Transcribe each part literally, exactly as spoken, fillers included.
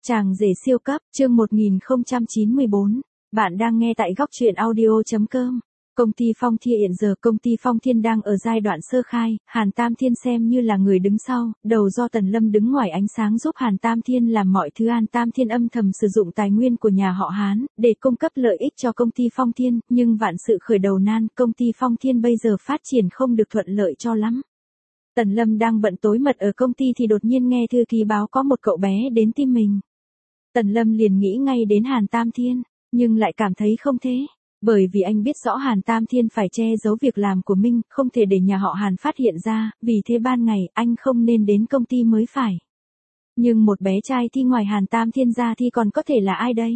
Chàng rể siêu cấp, chương một nghìn không trăm chín mươi bốn. Bạn đang nghe tại góc truyện audio chấm com. Công ty Phong Thiên hiện giờ công ty Phong Thiên đang ở giai đoạn sơ khai, Hàn Tam Thiên xem như là người đứng sau, đầu do Tần Lâm đứng ngoài ánh sáng giúp Hàn Tam Thiên làm mọi thứ. Hàn Tam Thiên âm thầm sử dụng tài nguyên của nhà họ Hán, để cung cấp lợi ích cho công ty Phong Thiên, nhưng vạn sự khởi đầu nan, công ty Phong Thiên bây giờ phát triển không được thuận lợi cho lắm. Tần Lâm đang bận tối mật ở công ty thì đột nhiên nghe thư ký báo có một cậu bé đến tìm mình. Tần Lâm liền nghĩ ngay đến Hàn Tam Thiên, nhưng lại cảm thấy không thế. Bởi vì anh biết rõ Hàn Tam Thiên phải che giấu việc làm của mình, không thể để nhà họ Hàn phát hiện ra, vì thế ban ngày anh không nên đến công ty mới phải. Nhưng một bé trai thì ngoài Hàn Tam Thiên ra thì còn có thể là ai đây?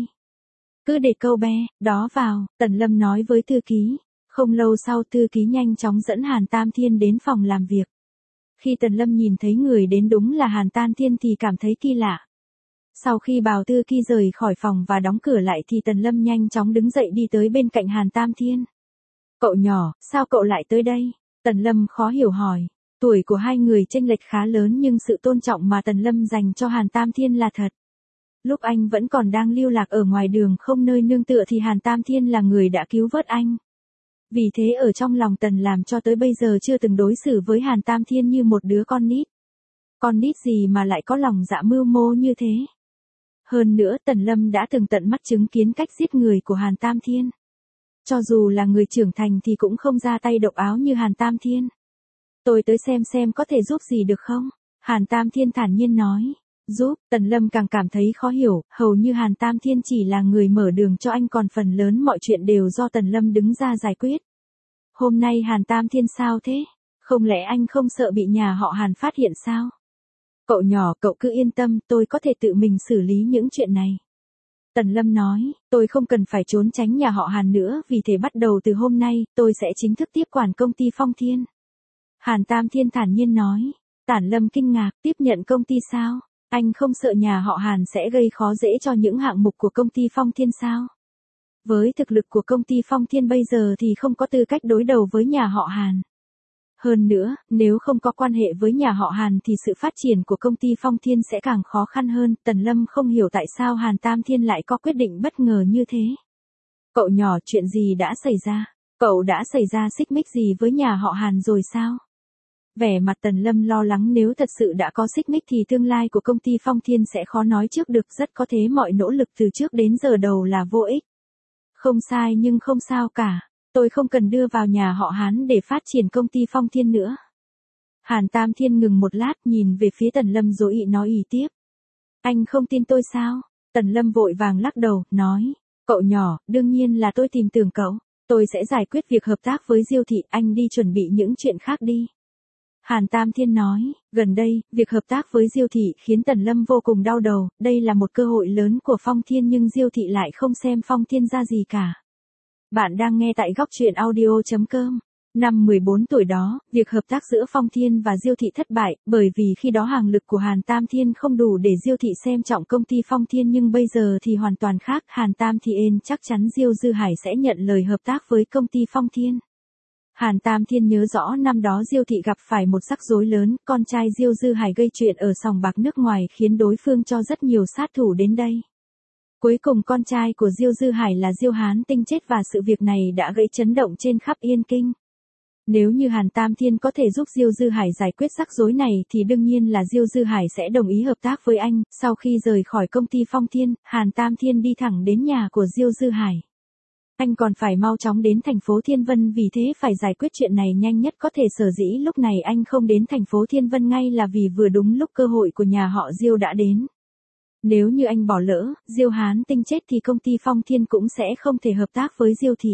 Cứ để câu bé đó vào, Tần Lâm nói với thư ký. Không lâu sau thư ký nhanh chóng dẫn Hàn Tam Thiên đến phòng làm việc. Khi Tần Lâm nhìn thấy người đến đúng là Hàn Tam Thiên thì cảm thấy kỳ lạ. Sau khi bảo thư ký rời khỏi phòng và đóng cửa lại thì Tần Lâm nhanh chóng đứng dậy đi tới bên cạnh Hàn Tam Thiên. Cậu nhỏ, sao cậu lại tới đây? Tần Lâm khó hiểu hỏi. Tuổi của hai người chênh lệch khá lớn nhưng sự tôn trọng mà Tần Lâm dành cho Hàn Tam Thiên là thật. Lúc anh vẫn còn đang lưu lạc ở ngoài đường không nơi nương tựa thì Hàn Tam Thiên là người đã cứu vớt anh. Vì thế ở trong lòng Tần làm cho tới bây giờ chưa từng đối xử với Hàn Tam Thiên như một đứa con nít. Con nít gì mà lại có lòng dạ mưu mô như thế? Hơn nữa Tần Lâm đã từng tận mắt chứng kiến cách giết người của Hàn Tam Thiên. Cho dù là người trưởng thành thì cũng không ra tay độc áo như Hàn Tam Thiên. Tôi tới xem xem có thể giúp gì được không? Hàn Tam Thiên thản nhiên nói. Giúp, Tần Lâm càng cảm thấy khó hiểu, hầu như Hàn Tam Thiên chỉ là người mở đường cho anh còn phần lớn mọi chuyện đều do Tần Lâm đứng ra giải quyết. Hôm nay Hàn Tam Thiên sao thế? Không lẽ anh không sợ bị nhà họ Hàn phát hiện sao? Cậu nhỏ, cậu cứ yên tâm, tôi có thể tự mình xử lý những chuyện này. Tần Lâm nói, tôi không cần phải trốn tránh nhà họ Hàn nữa, vì thế bắt đầu từ hôm nay, tôi sẽ chính thức tiếp quản công ty Phong Thiên. Hàn Tam Thiên thản nhiên nói. Tản Lâm kinh ngạc, tiếp nhận công ty sao? Anh không sợ nhà họ Hàn sẽ gây khó dễ cho những hạng mục của công ty Phong Thiên sao? Với thực lực của công ty Phong Thiên bây giờ thì không có tư cách đối đầu với nhà họ Hàn. Hơn nữa, nếu không có quan hệ với nhà họ Hàn thì sự phát triển của công ty Phong Thiên sẽ càng khó khăn hơn. Tần Lâm không hiểu tại sao Hàn Tam Thiên lại có quyết định bất ngờ như thế. Cậu nhỏ, chuyện gì đã xảy ra? Cậu đã xảy ra xích mích gì với nhà họ Hàn rồi sao? Vẻ mặt Tần Lâm lo lắng, nếu thật sự đã có xích mích thì tương lai của công ty Phong Thiên sẽ khó nói trước được, rất có thể mọi nỗ lực từ trước đến giờ đầu là vô ích. Không sai nhưng không sao cả. Tôi không cần đưa vào nhà họ Hán để phát triển công ty Phong Thiên nữa. Hàn Tam Thiên ngừng một lát nhìn về phía Tần Lâm rồi ý nói ý tiếp. Anh không tin tôi sao? Tần Lâm vội vàng lắc đầu, nói. Cậu nhỏ, đương nhiên là tôi tin tưởng cậu. Tôi sẽ giải quyết việc hợp tác với Diêu thị, anh đi chuẩn bị những chuyện khác đi. Hàn Tam Thiên nói, gần đây, việc hợp tác với Diêu thị khiến Tần Lâm vô cùng đau đầu, đây là một cơ hội lớn của Phong Thiên nhưng Diêu thị lại không xem Phong Thiên ra gì cả. Bạn đang nghe tại góc truyện audio chấm com. Năm mười bốn tuổi đó, việc hợp tác giữa Phong Thiên và Diêu thị thất bại, bởi vì khi đó hàng lực của Hàn Tam Thiên không đủ để Diêu thị xem trọng công ty Phong Thiên, nhưng bây giờ thì hoàn toàn khác. Hàn Tam Thiên chắc chắn Diêu Dư Hải sẽ nhận lời hợp tác với công ty Phong Thiên. Hàn Tam Thiên nhớ rõ năm đó Diêu thị gặp phải một rắc rối lớn, con trai Diêu Dư Hải gây chuyện ở sòng bạc nước ngoài khiến đối phương cho rất nhiều sát thủ đến đây. Cuối cùng con trai của Diêu Dư Hải là Diêu Hán Tinh chết và sự việc này đã gây chấn động trên khắp Yên Kinh. Nếu như Hàn Tam Thiên có thể giúp Diêu Dư Hải giải quyết rắc rối này thì đương nhiên là Diêu Dư Hải sẽ đồng ý hợp tác với anh. Sau khi rời khỏi công ty Phong Thiên, Hàn Tam Thiên đi thẳng đến nhà của Diêu Dư Hải. Anh còn phải mau chóng đến thành phố Thiên Vân, vì thế phải giải quyết chuyện này nhanh nhất có thể. Sở dĩ lúc này anh không đến thành phố Thiên Vân ngay là vì vừa đúng lúc cơ hội của nhà họ Diêu đã đến. Nếu như anh bỏ lỡ, Diêu Hán Tinh chết thì công ty Phong Thiên cũng sẽ không thể hợp tác với Diêu thị.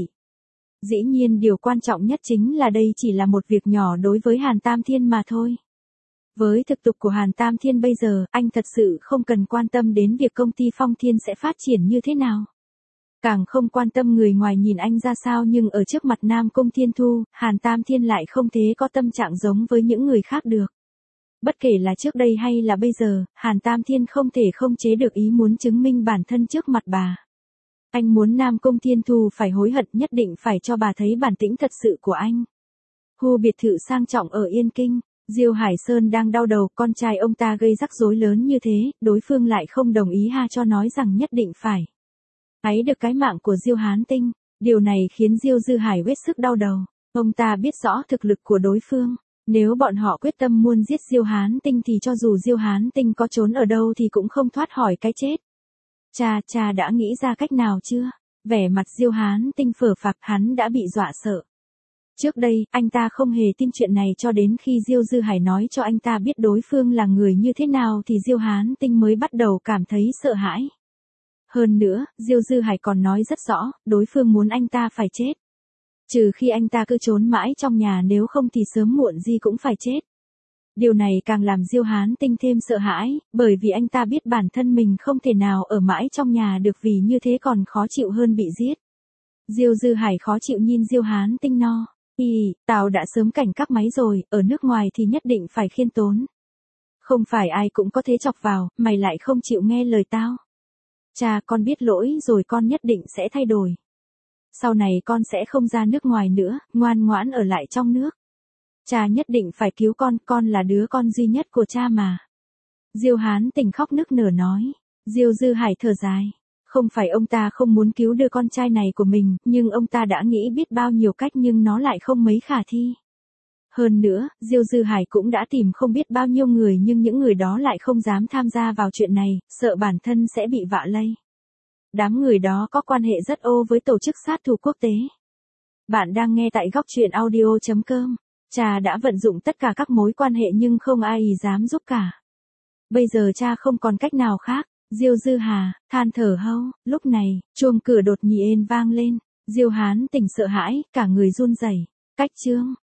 Dĩ nhiên điều quan trọng nhất chính là đây chỉ là một việc nhỏ đối với Hàn Tam Thiên mà thôi. Với thực lực của Hàn Tam Thiên bây giờ, anh thật sự không cần quan tâm đến việc công ty Phong Thiên sẽ phát triển như thế nào. Càng không quan tâm người ngoài nhìn anh ra sao, nhưng ở trước mặt Nam Cung Thiên Thu, Hàn Tam Thiên lại không thế có tâm trạng giống với những người khác được. Bất kể là trước đây hay là bây giờ, Hàn Tam Thiên không thể không chế được ý muốn chứng minh bản thân trước mặt bà. Anh muốn Nam Cung Thiên Thu phải hối hận, nhất định phải cho bà thấy bản tĩnh thật sự của anh. Khu biệt thự sang trọng ở Yên Kinh. Diêu Hải Sơn đang đau đầu, con trai ông ta gây rắc rối lớn như thế, đối phương lại không đồng ý ha cho nói rằng nhất định phải lấy được cái mạng của Diêu Hán Tinh. Điều này khiến Diêu Dư Hải hết sức đau đầu. Ông ta biết rõ thực lực của đối phương. Nếu bọn họ quyết tâm muốn giết Diêu Hán Tinh thì cho dù Diêu Hán Tinh có trốn ở đâu thì cũng không thoát khỏi cái chết. Cha, cha đã nghĩ ra cách nào chưa? Vẻ mặt Diêu Hán Tinh phờ phạc, hắn đã bị dọa sợ. Trước đây, anh ta không hề tin chuyện này cho đến khi Diêu Dư Hải nói cho anh ta biết đối phương là người như thế nào thì Diêu Hán Tinh mới bắt đầu cảm thấy sợ hãi. Hơn nữa, Diêu Dư Hải còn nói rất rõ, đối phương muốn anh ta phải chết. Trừ khi anh ta cứ trốn mãi trong nhà, nếu không thì sớm muộn gì cũng phải chết. Điều này càng làm Diêu Hán Tinh thêm sợ hãi, bởi vì anh ta biết bản thân mình không thể nào ở mãi trong nhà được, vì như thế còn khó chịu hơn bị giết. Diêu Dư Hải khó chịu nhìn Diêu Hán Tinh no. Ý, tao đã sớm cảnh các máy rồi, ở nước ngoài thì nhất định phải khiêm tốn. Không phải ai cũng có thế chọc vào, mày lại không chịu nghe lời tao. Cha, con biết lỗi rồi, con nhất định sẽ thay đổi. Sau này con sẽ không ra nước ngoài nữa, ngoan ngoãn ở lại trong nước. Cha nhất định phải cứu con, con là đứa con duy nhất của cha mà. Diêu Hán Tinh khóc nức nở nói. Diêu Dư Hải thở dài. Không phải ông ta không muốn cứu đứa con trai này của mình, nhưng ông ta đã nghĩ biết bao nhiêu cách nhưng nó lại không mấy khả thi. Hơn nữa, Diêu Dư Hải cũng đã tìm không biết bao nhiêu người nhưng những người đó lại không dám tham gia vào chuyện này, sợ bản thân sẽ bị vạ lây. Đám người đó có quan hệ rất ô với tổ chức sát thủ quốc tế. Bạn đang nghe tại góc truyện audio chấm com. Cha đã vận dụng tất cả các mối quan hệ nhưng không ai dám giúp cả. Bây giờ cha không còn cách nào khác. Diêu Dư Hà than thở hâu. Lúc này, chuông cửa đột nhiên vang lên. Diêu Hán Tinh sợ hãi, cả người run rẩy. Cách chương